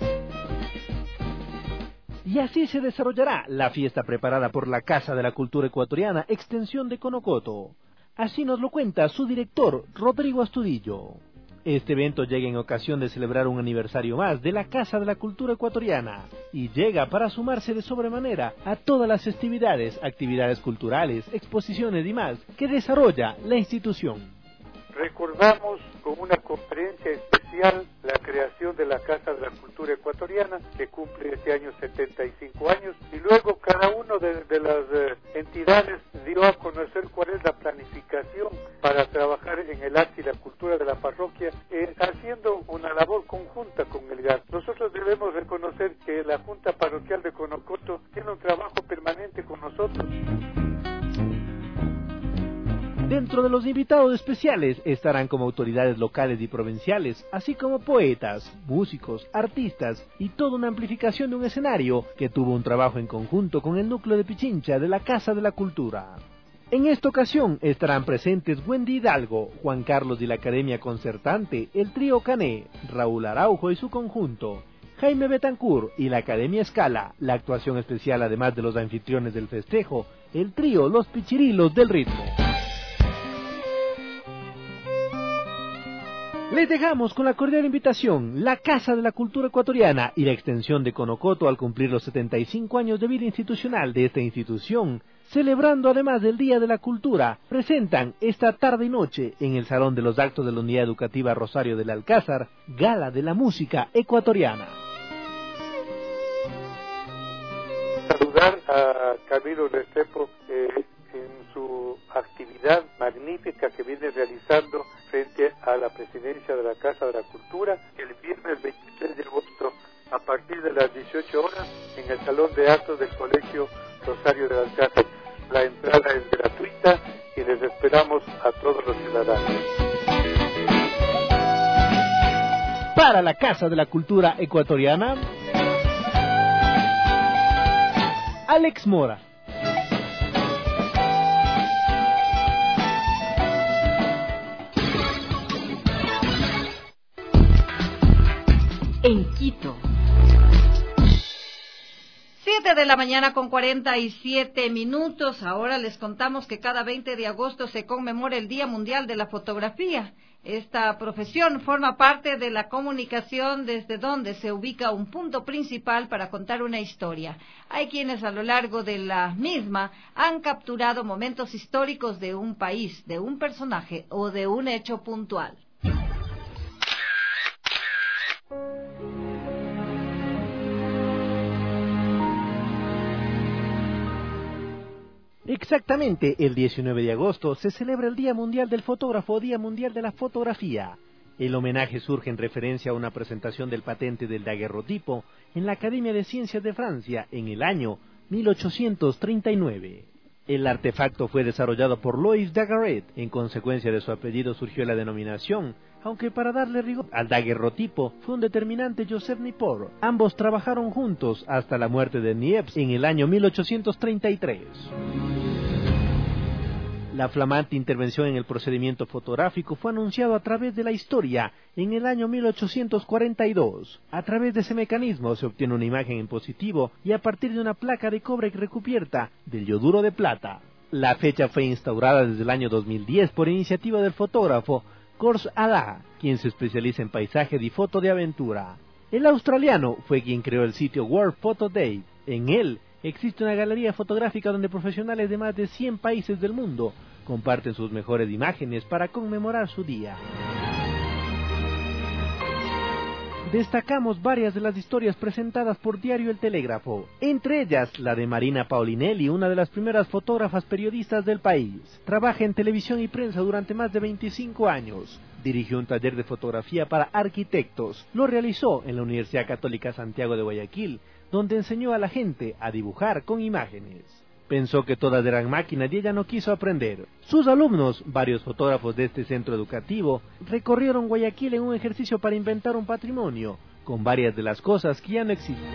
Y así se desarrollará la fiesta preparada por la Casa de la Cultura Ecuatoriana Extensión de Conocoto. Así nos lo cuenta su director, Rodrigo Astudillo. Este evento llega en ocasión de celebrar un aniversario más de la Casa de la Cultura Ecuatoriana y llega para sumarse de sobremanera a todas las festividades, actividades culturales, exposiciones y más que desarrolla la institución. Recordamos con una conferencia especial la creación de la Casa de la Cultura Ecuatoriana, que cumple este año setenta y cinco años, y luego cada uno de, de las eh, entidades dio a conocer cuál es la planificación para trabajar en el arte y la cultura de la parroquia, eh, haciendo una labor conjunta con el G A R. Nosotros debemos reconocer que la Junta Parroquial de Conocoto tiene un trabajo permanente con nosotros. Dentro de los los invitados especiales estarán como autoridades locales y provinciales, así como poetas, músicos, artistas y toda una amplificación de un escenario que tuvo un trabajo en conjunto con el núcleo de Pichincha de la Casa de la Cultura. En esta ocasión estarán presentes Wendy Hidalgo, Juan Carlos de la Academia Concertante, el trío Cané, Raúl Araujo y su conjunto, Jaime Betancourt y la Academia Scala, la actuación especial además de los anfitriones del festejo, el trío Los Pichirilos del Ritmo. Les dejamos con la cordial invitación, la Casa de la Cultura Ecuatoriana y la extensión de Conocoto al cumplir los setenta y cinco años de vida institucional de esta institución, celebrando además del Día de la Cultura, presentan esta tarde y noche en el Salón de los Actos de la Unidad Educativa Rosario del Alcázar, Gala de la Música Ecuatoriana. Saludar a Camilo Restrepo eh, en su actividad magnífica que viene realizando frente a la presidencia de la Casa de la Cultura el viernes veintitrés de agosto a partir de las dieciocho horas en el Salón de Actos del Colegio Rosario del Alcázar. La entrada es gratuita y les esperamos a todos los ciudadanos. Para la Casa de la Cultura Ecuatoriana, Alex Mora. En Quito. Siete de la mañana con cuarenta y siete minutos. Ahora les contamos que cada veinte de agosto se conmemora el Día Mundial de la Fotografía. Esta profesión forma parte de la comunicación desde donde se ubica un punto principal para contar una historia. Hay quienes a lo largo de la misma han capturado momentos históricos de un país, de un personaje o de un hecho puntual. Exactamente, el diecinueve de agosto se celebra el Día Mundial del Fotógrafo o Día Mundial de la Fotografía. El homenaje surge en referencia a una presentación del patente del daguerrotipo en la Academia de Ciencias de Francia en el año mil ochocientos treinta y nueve. El artefacto fue desarrollado por Louis Daguerreot, en consecuencia de su apellido surgió la denominación, aunque para darle rigor al daguerrotipo fue un determinante Joseph Nipport. Ambos trabajaron juntos hasta la muerte de Niepce en el año mil ochocientos treinta y tres. La flamante intervención en el procedimiento fotográfico fue anunciado a través de la historia en el año mil ochocientos cuarenta y dos. A través de ese mecanismo se obtiene una imagen en positivo y a partir de una placa de cobre recubierta del yoduro de plata. La fecha fue instaurada desde el año dos mil diez por iniciativa del fotógrafo Kors Ada, quien se especializa en paisaje y foto de aventura. El australiano fue quien creó el sitio World Photo Day. En él existe una galería fotográfica donde profesionales de más de cien países del mundo comparten sus mejores imágenes para conmemorar su día. Destacamos varias de las historias presentadas por Diario El Telégrafo, entre ellas la de Marina Paulinelli, una de las primeras fotógrafas periodistas del país. Trabaja en televisión y prensa durante más de veinticinco años. Dirigió un taller de fotografía para arquitectos. Lo realizó en la Universidad Católica Santiago de Guayaquil, donde enseñó a la gente a dibujar con imágenes. Pensó que todas eran máquinas y ella no quiso aprender. Sus alumnos, varios fotógrafos de este centro educativo, recorrieron Guayaquil en un ejercicio para inventar un patrimonio, con varias de las cosas que ya no existen.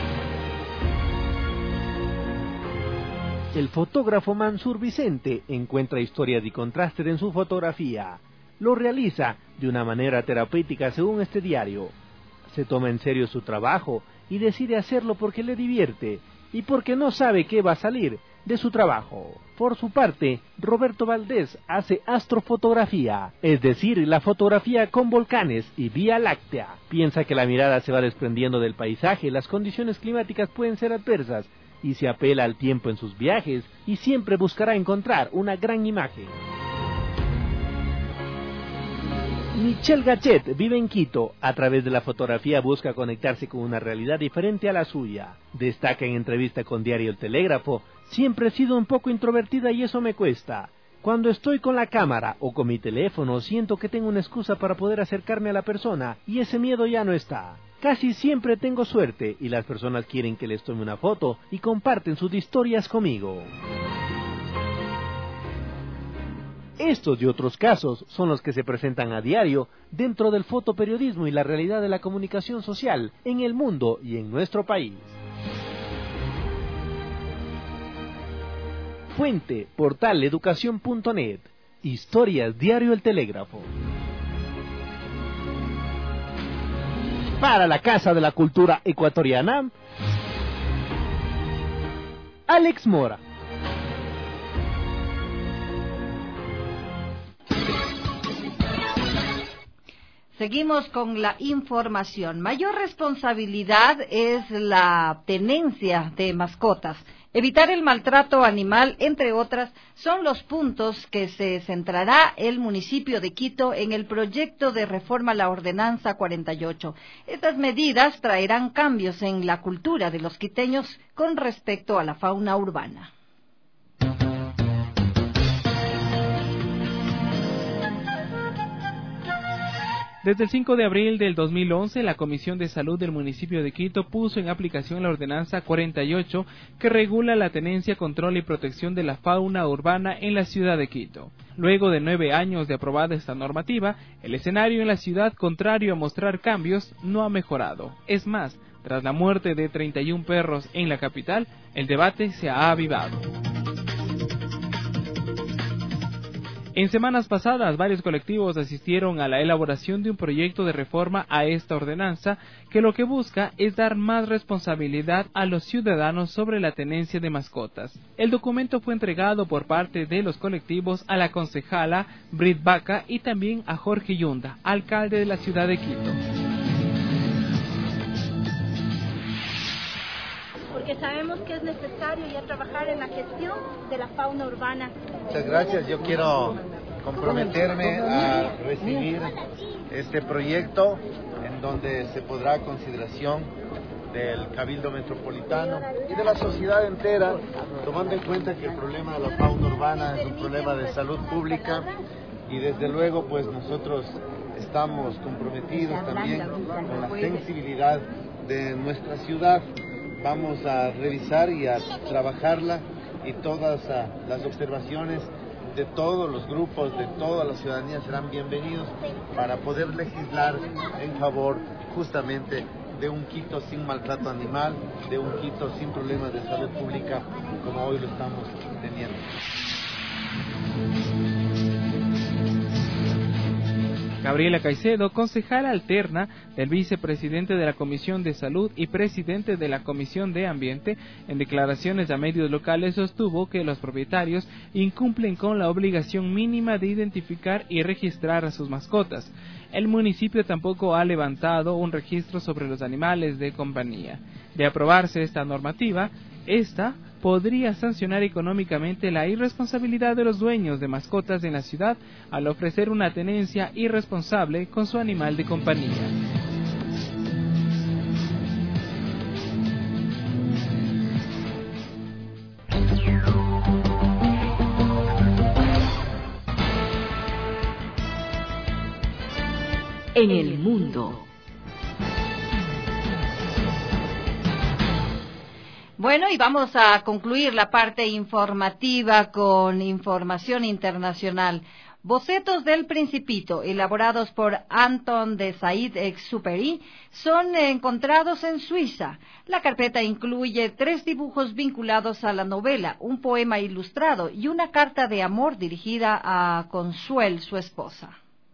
El fotógrafo Mansur Vicente encuentra historias y contrastes en su fotografía. Lo realiza de una manera terapéutica según este diario. Se toma en serio su trabajo y decide hacerlo porque le divierte y porque no sabe qué va a salir de su trabajo. Por su parte, Roberto Valdés hace astrofotografía, es decir, la fotografía con volcanes y Vía Láctea. Piensa que la mirada se va desprendiendo del paisaje, las condiciones climáticas pueden ser adversas y se apela al tiempo en sus viajes y siempre buscará encontrar una gran imagen. Michelle Gachet vive en Quito. A través de la fotografía busca conectarse con una realidad diferente a la suya. Destaca en entrevista con Diario El Telégrafo: siempre he sido un poco introvertida y eso me cuesta. Cuando estoy con la cámara o con mi teléfono siento que tengo una excusa para poder acercarme a la persona y ese miedo ya no está. Casi siempre tengo suerte y las personas quieren que les tome una foto y comparten sus historias conmigo. Estos y otros casos son los que se presentan a diario dentro del fotoperiodismo y la realidad de la comunicación social en el mundo y en nuestro país. Fuente, portal educación punto net. Historias Diario El Telégrafo. Para la Casa de la Cultura Ecuatoriana, Alex Mora. Seguimos con la información. Mayor responsabilidad es la tenencia de mascotas. Evitar el maltrato animal, entre otras, son los puntos que se centrará el municipio de Quito en el proyecto de reforma a la Ordenanza cuarenta y ocho. Estas medidas traerán cambios en la cultura de los quiteños con respecto a la fauna urbana. Desde el cinco de abril del dos mil once, la Comisión de Salud del municipio de Quito puso en aplicación la Ordenanza cuarenta y ocho, que regula la tenencia, control y protección de la fauna urbana en la ciudad de Quito. Luego de nueve años de aprobada esta normativa, el escenario en la ciudad, contrario a mostrar cambios, no ha mejorado. Es más, tras la muerte de treinta y un perros en la capital, el debate se ha avivado. En semanas pasadas, varios colectivos asistieron a la elaboración de un proyecto de reforma a esta ordenanza que lo que busca es dar más responsabilidad a los ciudadanos sobre la tenencia de mascotas. El documento fue entregado por parte de los colectivos a la concejala Brit Vaca y también a Jorge Yunda, alcalde de la ciudad de Quito. Porque sabemos que es necesario ya trabajar en la gestión de la fauna urbana. Muchas gracias, yo quiero comprometerme a recibir este proyecto en donde se podrá a consideración del Cabildo Metropolitano y de la sociedad entera, tomando en cuenta que el problema de la fauna urbana es un problema de salud pública y desde luego pues nosotros estamos comprometidos también con la sensibilidad de nuestra ciudad. Vamos a revisar y a trabajarla y todas uh, las observaciones de todos los grupos, de toda la ciudadanía serán bienvenidos para poder legislar en favor justamente de un Quito sin maltrato animal, de un Quito sin problemas de salud pública como hoy lo estamos teniendo. Gabriela Caicedo, concejala alterna del vicepresidente de la Comisión de Salud y presidente de la Comisión de Ambiente, en declaraciones a medios locales sostuvo que los propietarios incumplen con la obligación mínima de identificar y registrar a sus mascotas. El municipio tampoco ha levantado un registro sobre los animales de compañía. De aprobarse esta normativa, esta podría sancionar económicamente la irresponsabilidad de los dueños de mascotas en la ciudad al ofrecer una tenencia irresponsable con su animal de compañía. En el mundo. Bueno, y vamos a concluir la parte informativa con información internacional. Bocetos del Principito, elaborados por Anton de Saint-Exupéry, son encontrados en Suiza. La carpeta incluye tres dibujos vinculados a la novela, un poema ilustrado y una carta de amor dirigida a Consuel, su esposa.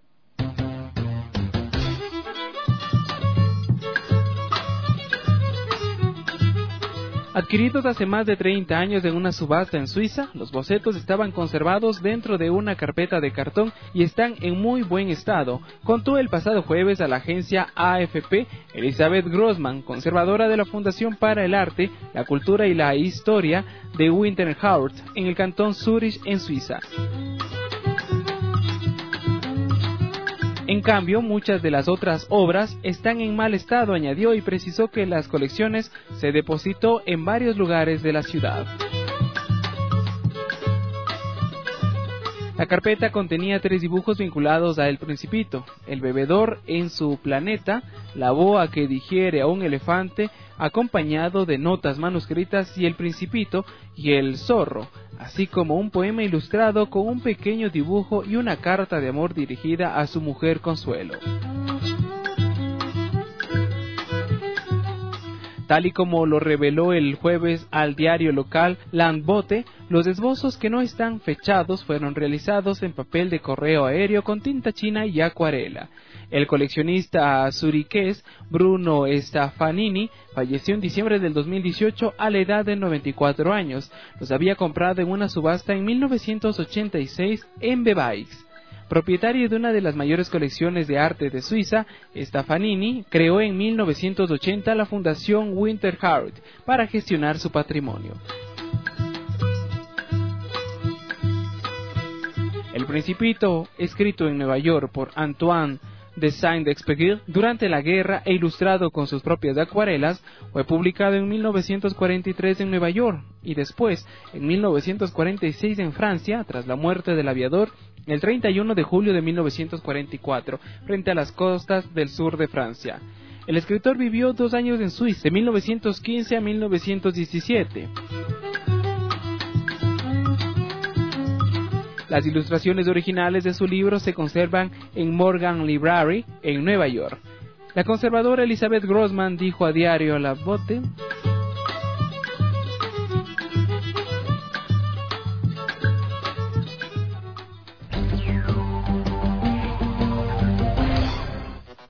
Adquiridos hace más de treinta años en una subasta en Suiza, los bocetos estaban conservados dentro de una carpeta de cartón y están en muy buen estado, contó el pasado jueves a la agencia A F P Elizabeth Grossman, conservadora de la Fundación para el Arte, la Cultura y la Historia de Winterthur, en el cantón Zurich, en Suiza. En cambio, muchas de las otras obras están en mal estado, añadió, y precisó que las colecciones se depositó en varios lugares de la ciudad. La carpeta contenía tres dibujos vinculados a El Principito: el bebedor en su planeta, la boa que digiere a un elefante, acompañado de notas manuscritas, y El Principito y el zorro, así como un poema ilustrado con un pequeño dibujo y una carta de amor dirigida a su mujer Consuelo. Tal y como lo reveló el jueves al diario local Landbote, los esbozos, que no están fechados, fueron realizados en papel de correo aéreo con tinta china y acuarela. El coleccionista zuriqués Bruno Stefanini falleció en diciembre del dos mil dieciocho a la edad de noventa y cuatro años. Los había comprado en una subasta en mil novecientos ochenta y seis en Bebaix. Propietario de una de las mayores colecciones de arte de Suiza, Stefanini creó en mil novecientos ochenta la Fundación Winterhardt para gestionar su patrimonio. El Principito, escrito en Nueva York por Antoine de Saint-Exupéry durante la guerra e ilustrado con sus propias acuarelas, fue publicado en mil novecientos cuarenta y tres en Nueva York y después en mil novecientos cuarenta y seis en Francia, tras la muerte del aviador, el treinta y uno de julio de mil novecientos cuarenta y cuatro, frente a las costas del sur de Francia. El escritor vivió dos años en Suiza, de mil novecientos quince a mil novecientos diecisiete. Las ilustraciones originales de su libro se conservan en Morgan Library, en Nueva York. La conservadora Elizabeth Grossman dijo a Diario La Botte: